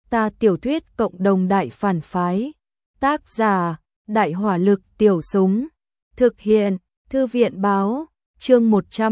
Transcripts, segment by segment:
Ta tiểu thuyết cộng đồng đại phản phái. Tác giả: Đại hỏa lực tiểu súng. Thực hiện: Thư viện báo. Chương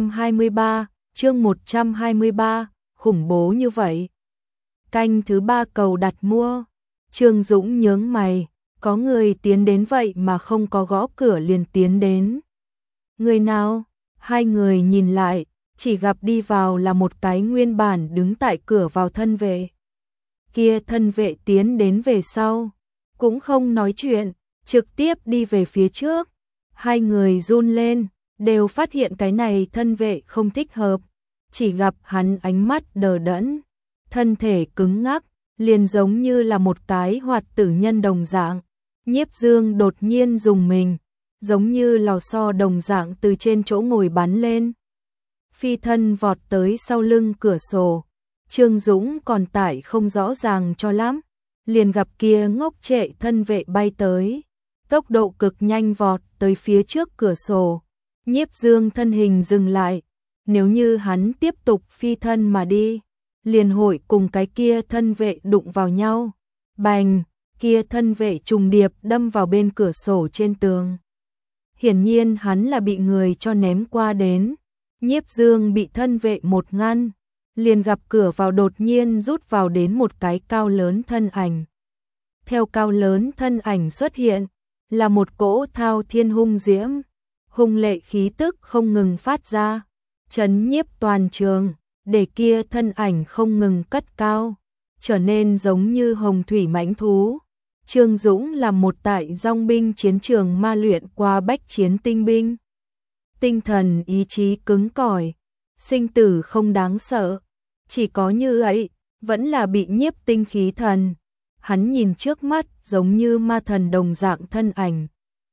123, khủng bố như vậy. Canh thứ 3 cầu đặt mua. Trương Dũng nhướng mày, có người tiến đến vậy mà không có gõ cửa liền tiến đến. Người nào? Hai người nhìn lại, chỉ gặp đi vào là một cái nguyên bản đứng tại cửa vào thân vệ. Kia thân vệ tiến đến về sau, cũng không nói chuyện, trực tiếp đi về phía trước. Hai người run lên, đều phát hiện cái này thân vệ không thích hợp, chỉ gặp hắn ánh mắt đờ đẫn, thân thể cứng ngắc, liền giống như là một cái hoạt tử nhân đồng dạng. Nhiếp Dương đột nhiên dùng mình, giống như lò xo đồng dạng từ trên chỗ ngồi bắn lên. Phi thân vọt tới sau lưng cửa sổ, Trương Dũng còn tải không rõ ràng cho lắm, liền gặp kia ngốc trệ thân vệ bay tới, tốc độ cực nhanh vọt tới phía trước cửa sổ. Nhiếp Dương thân hình dừng lại, nếu như hắn tiếp tục phi thân mà đi, liền hội cùng cái kia thân vệ đụng vào nhau. Bành, kia thân vệ trùng điệp đâm vào bên cửa sổ trên tường. Hiển nhiên hắn là bị người cho ném qua đến. Nhiếp Dương bị thân vệ một ngăn, liền gặp cửa vào đột nhiên rút vào đến một cái cao lớn thân ảnh. Theo cao lớn thân ảnh xuất hiện, là một cỗ thao thiên hung diễm, hung lệ khí tức không ngừng phát ra, chấn nhiếp toàn trường, để kia thân ảnh không ngừng cất cao, trở nên giống như hồng thủy mãnh thú. Trương Dũng là một tại dòng binh chiến trường ma luyện qua bách chiến tinh binh. Tinh thần ý chí cứng cỏi, sinh tử không đáng sợ, chỉ có như ấy, vẫn là bị nhiếp tinh khí thần. Hắn nhìn trước mắt giống như ma thần đồng dạng thân ảnh.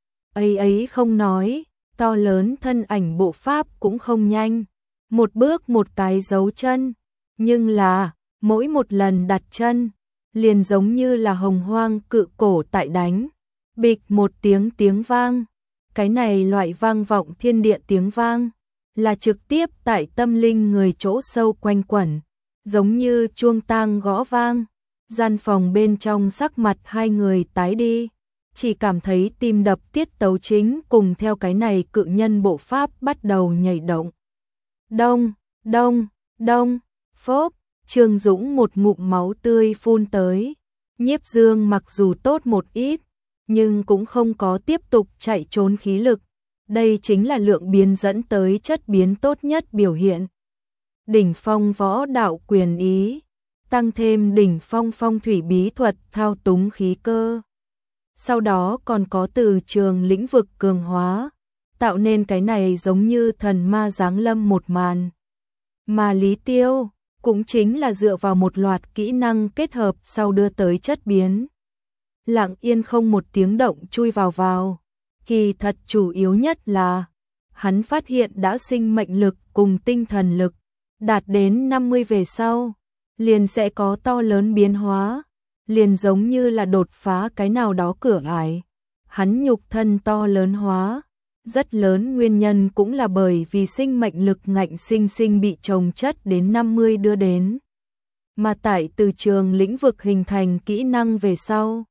Ấy không nói, to lớn thân ảnh bộ pháp cũng không nhanh, một bước một cái dấu chân, nhưng là, mỗi một lần đặt chân, liền giống như là hồng hoang cự cổ tại đánh, bịch một tiếng vang. Cái này loại vang vọng thiên địa tiếng vang, là trực tiếp tại tâm linh người chỗ sâu quanh quẩn, giống như chuông tang gõ vang. Gian phòng bên trong sắc mặt hai người tái đi, chỉ cảm thấy tim đập tiết tấu chính cùng theo cái này cự nhân bộ pháp bắt đầu nhảy động. Đông, phốp, Trương Dũng một ngụm máu tươi phun tới. Nhiếp Dương mặc dù tốt một ít, nhưng cũng không có tiếp tục chạy trốn khí lực. Đây chính là lượng biến dẫn tới chất biến tốt nhất biểu hiện. Đỉnh phong võ đạo quyền ý, tăng thêm đỉnh phong phong thủy bí thuật thao túng khí cơ. Sau đó còn có từ trường lĩnh vực cường hóa, tạo nên cái này giống như thần ma giáng lâm một màn. Mà Lý Tiêu cũng chính là dựa vào một loạt kỹ năng kết hợp sau đưa tới chất biến. Lặng yên không một tiếng động chui vào. Kỳ thật chủ yếu nhất là hắn phát hiện đã sinh mệnh lực cùng tinh thần lực đạt đến 50 về sau, liền sẽ có to lớn biến hóa, liền giống như là đột phá cái nào đó cửa ải. Hắn nhục thân to lớn hóa, rất lớn nguyên nhân cũng là bởi vì sinh mệnh lực ngạnh sinh bị chồng chất đến 50 đưa đến. Mà tại từ trường lĩnh vực hình thành kỹ năng về sau,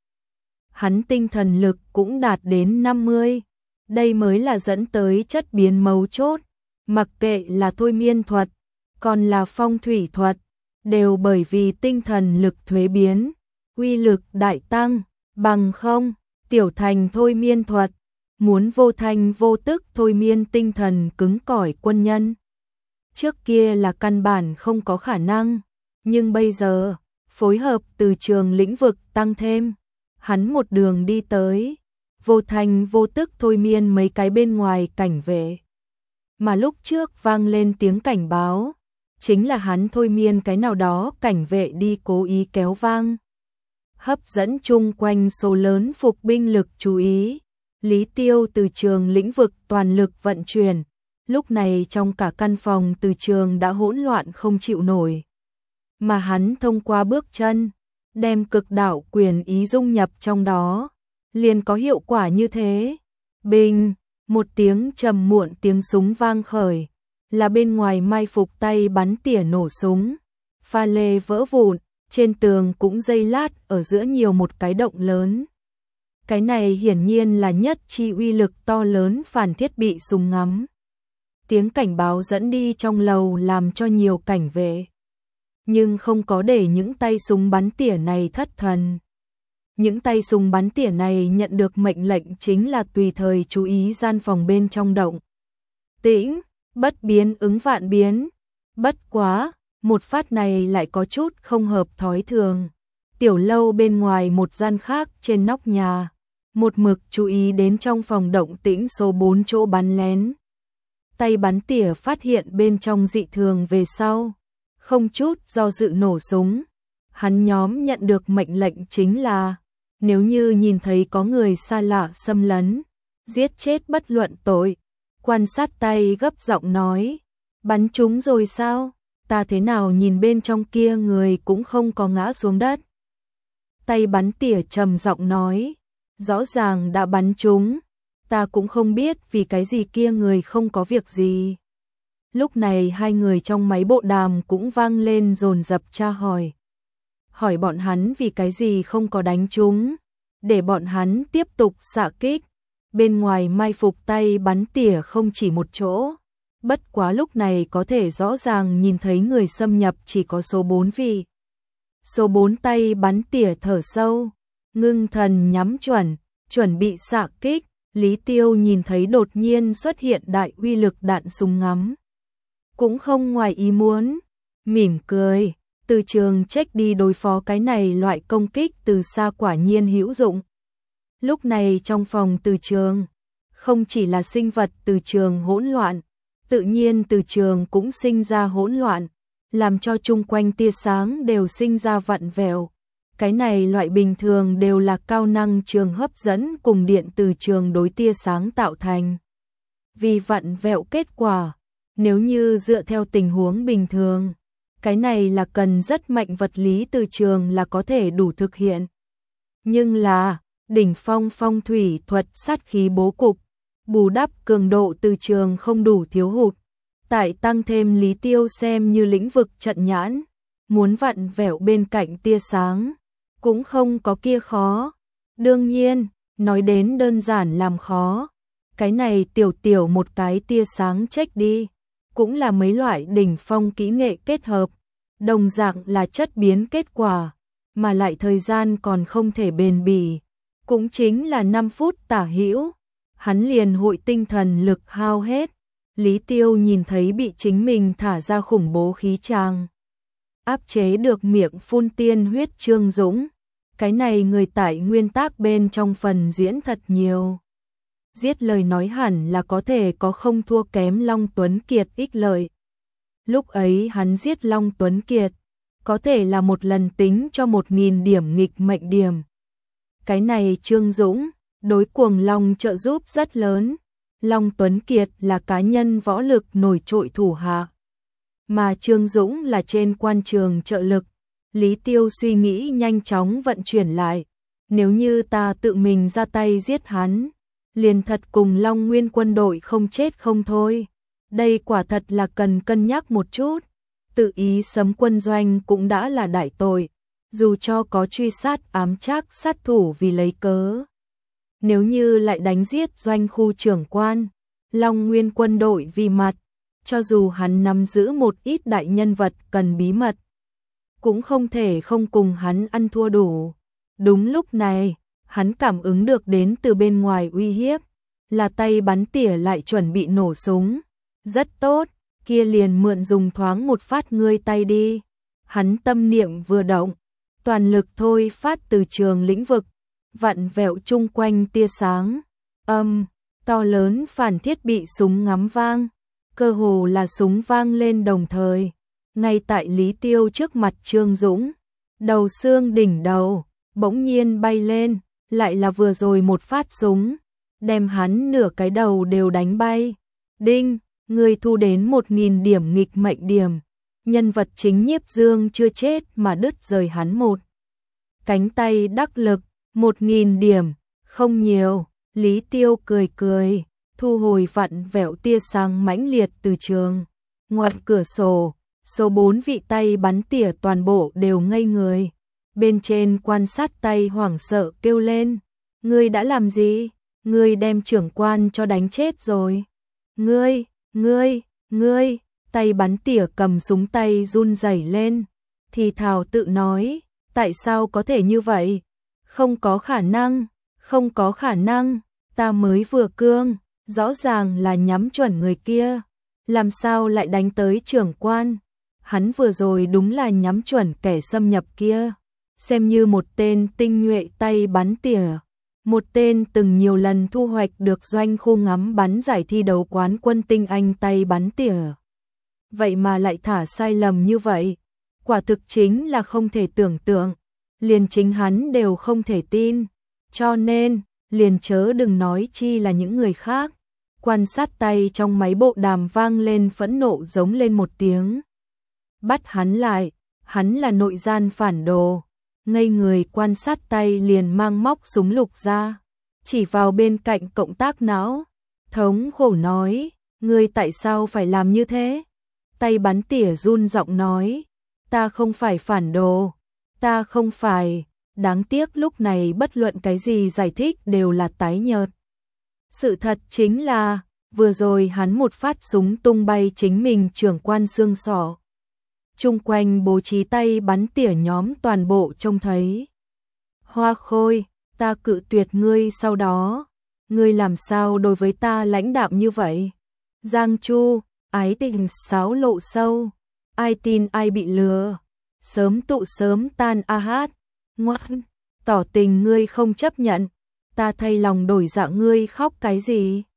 hắn tinh thần lực cũng đạt đến 50. Đây mới là dẫn tới chất biến mấu chốt, mặc kệ là thôi miên thuật, còn là phong thủy thuật, đều bởi vì tinh thần lực thuế biến, uy lực đại tăng, bằng không, tiểu thành thôi miên thuật, muốn vô thanh vô tức thôi miên tinh thần cứng cỏi quân nhân. Trước kia là căn bản không có khả năng, nhưng bây giờ, phối hợp từ trường lĩnh vực tăng thêm, hắn một đường đi tới, vô thanh vô tức thôi miên mấy cái bên ngoài cảnh vệ. Mà lúc trước vang lên tiếng cảnh báo, chính là hắn thôi miên cái nào đó cảnh vệ đi cố ý kéo vang. Hấp dẫn chung quanh số lớn phục binh lực chú ý, Lý Tiêu từ trường lĩnh vực toàn lực vận chuyển, lúc này trong cả căn phòng từ trường đã hỗn loạn không chịu nổi. Mà hắn thông qua bước chân, đem cực đạo quyền ý dung nhập trong đó, liền có hiệu quả như thế. Bình, một tiếng trầm muộn tiếng súng vang khởi, là bên ngoài mai phục tay bắn tỉa nổ súng, pha lê vỡ vụn, Trên tường cũng giây lát ở giữa nhiều một cái động lớn. Cái này hiển nhiên là nhất chi uy lực to lớn phản thiết bị súng ngắm. Tiếng cảnh báo dẫn đi trong lầu làm cho nhiều cảnh vệ. Nhưng không có để những tay súng bắn tỉa này thất thần. Những tay súng bắn tỉa này nhận được mệnh lệnh chính là tùy thời chú ý gian phòng bên trong động. Tĩnh, bất biến ứng vạn biến. Bất quá, một phát này lại có chút không hợp thói thường. Tiểu lâu bên ngoài một gian khác trên nóc nhà. Một mực chú ý đến trong phòng động tĩnh số 4 chỗ bắn lén. Tay bắn tỉa phát hiện bên trong dị thường về sau. Không chút do dự nổ súng. Hắn nhóm nhận được mệnh lệnh chính là nếu như nhìn thấy có người xa lạ xâm lấn, giết chết bất luận tội. Quan sát tay gấp giọng nói, bắn trúng rồi sao? Ta thế nào nhìn bên trong kia người cũng không có ngã xuống đất. Tay bắn tỉa trầm giọng nói, rõ ràng đã bắn trúng, ta cũng không biết vì cái gì kia người không có việc gì. Lúc này hai người trong máy bộ đàm cũng vang lên dồn dập tra hỏi. Hỏi bọn hắn vì cái gì không có đánh trúng, để bọn hắn tiếp tục xạ kích. Bên ngoài mai phục tay bắn tỉa không chỉ một chỗ. Bất quá lúc này có thể rõ ràng nhìn thấy người xâm nhập chỉ có số 4 vị. Số 4 tay bắn tỉa thở sâu, ngưng thần nhắm chuẩn bị xạ kích. Lý Tiêu nhìn thấy đột nhiên xuất hiện đại uy lực đạn súng ngắm. Cũng không ngoài ý muốn, mỉm cười, Từ Trường check đi đối phó cái này loại công kích từ xa quả nhiên hữu dụng. Lúc này trong phòng Từ Trường, không chỉ là sinh vật Từ Trường hỗn loạn, tự nhiên Từ Trường cũng sinh ra hỗn loạn, làm cho chung quanh tia sáng đều sinh ra vặn vẹo. Cái này loại bình thường đều là cao năng trường hấp dẫn cùng điện từ trường đối tia sáng tạo thành. Vì vặn vẹo kết quả, nếu như dựa theo tình huống bình thường, cái này là cần rất mạnh vật lý từ trường là có thể đủ thực hiện. Nhưng là, đỉnh phong phong thủy thuật sát khí bố cục, bù đắp cường độ từ trường không đủ thiếu hụt. Tại tăng thêm Lý Tiêu xem như lĩnh vực trận nhãn, muốn vặn vẹo bên cạnh tia sáng, cũng không có kia khó. Đương nhiên, nói đến đơn giản làm khó, cái này tiểu một cái tia sáng check đi, cũng là mấy loại đỉnh phong kỹ nghệ kết hợp, đồng dạng là chất biến kết quả, mà lại thời gian còn không thể bền bỉ, cũng chính là 5 phút tả hữu, hắn liền hội tinh thần lực hao hết. Lý Tiêu nhìn thấy bị chính mình thả ra khủng bố khí tràng, áp chế được miệng phun tiên huyết Trương Dũng. Cái này người tại nguyên tác bên trong phần diễn thật nhiều. Giết lời nói hẳn là có thể có không thua kém Long Tuấn Kiệt ích lợi. Lúc ấy hắn giết Long Tuấn Kiệt, có thể là một lần tính cho 1000 điểm nghịch mệnh điểm. Cái này Trương Dũng, đối Cuồng Long trợ giúp rất lớn. Long Tuấn Kiệt là cá nhân võ lực nổi trội thủ hạ, mà Trương Dũng là trên quan trường trợ lực. Lý Tiêu suy nghĩ nhanh chóng vận chuyển lại, nếu như ta tự mình ra tay giết hắn, liền thật cùng Long Nguyên quân đội không chết không thôi. Đây quả thật là cần cân nhắc một chút, tự ý sấm quân doanh cũng đã là đại tội, dù cho có truy sát ám trác sát thủ vì lấy cớ. Nếu như lại đánh giết doanh khu trưởng quan, Long Nguyên quân đội vì mặt, cho dù hắn nắm giữ một ít đại nhân vật cần bí mật, cũng không thể không cùng hắn ăn thua đủ. Đúng lúc này, hắn cảm ứng được đến từ bên ngoài uy hiếp, là tay bắn tỉa lại chuẩn bị nổ súng. Rất tốt, kia liền mượn dùng thoáng một phát ngươi tay đi. Hắn tâm niệm vừa động, toàn lực thôi phát từ trường lĩnh vực, vặn vẹo chung quanh tia sáng. To lớn phản thiết bị súng ngắm vang, cơ hồ là súng vang lên đồng thời. Ngay tại Lý Tiêu trước mặt Trương Dũng, đầu xương đỉnh đầu, bỗng nhiên bay lên, lại là vừa rồi một phát súng, đem hắn nửa cái đầu đều đánh bay. Đinh, người thu đến 1000 điểm nghịch mệnh điểm, nhân vật chính Nhiếp Dương chưa chết mà đứt rời hắn một cánh tay đắc lực, 1000 điểm, không nhiều. Lý Tiêu cười, thu hồi vặn vẹo tia sáng mãnh liệt từ trường. Ngoài cửa sổ, Số 4 vị tay bắn tỉa toàn bộ đều ngây người. Bên trên quan sát tay hoảng sợ kêu lên. Ngươi đã làm gì? Ngươi đem trưởng quan cho đánh chết rồi. Ngươi, tay bắn tỉa cầm súng tay run rẩy lên. Thì thào tự nói, tại sao có thể như vậy? Không có khả năng, ta mới vừa cương, rõ ràng là nhắm chuẩn người kia. Làm sao lại đánh tới trưởng quan? Hắn vừa rồi đúng là nhắm chuẩn kẻ xâm nhập kia. Xem như một tên tinh nhuệ tay bắn tỉa. Một tên từng nhiều lần thu hoạch được doanh khu ngắm bắn giải thi đấu quán quân tinh anh tay bắn tỉa. Vậy mà lại thả sai lầm như vậy. Quả thực chính là không thể tưởng tượng. Liền chính hắn đều không thể tin. Cho nên, liền chớ đừng nói chi là những người khác. Quan sát tay trong máy bộ đàm vang lên phẫn nộ giống lên một tiếng. Bắt hắn lại, hắn là nội gian phản đồ. Ngây người quan sát tay liền mang móc súng lục ra, chỉ vào bên cạnh cộng tác não. Thống khổ nói, ngươi tại sao phải làm như thế? Tay bắn tỉa run giọng nói, ta không phải phản đồ, ta không phải. Đáng tiếc lúc này bất luận cái gì giải thích đều là tái nhợt. Sự thật chính là, vừa rồi hắn một phát súng tung bay chính mình trưởng quan xương sọ. Chung quanh bố trí tay bắn tỉa nhóm toàn bộ trông thấy. Hoa Khôi, ta cự tuyệt ngươi sau đó. Ngươi làm sao đối với ta lãnh đạm như vậy? Giang Chu, ái tình sáo lộ sâu. Ai tin ai bị lừa. Sớm tụ sớm tan a hát. Ngoan, tỏ tình ngươi không chấp nhận. Ta thay lòng đổi dạ ngươi khóc cái gì?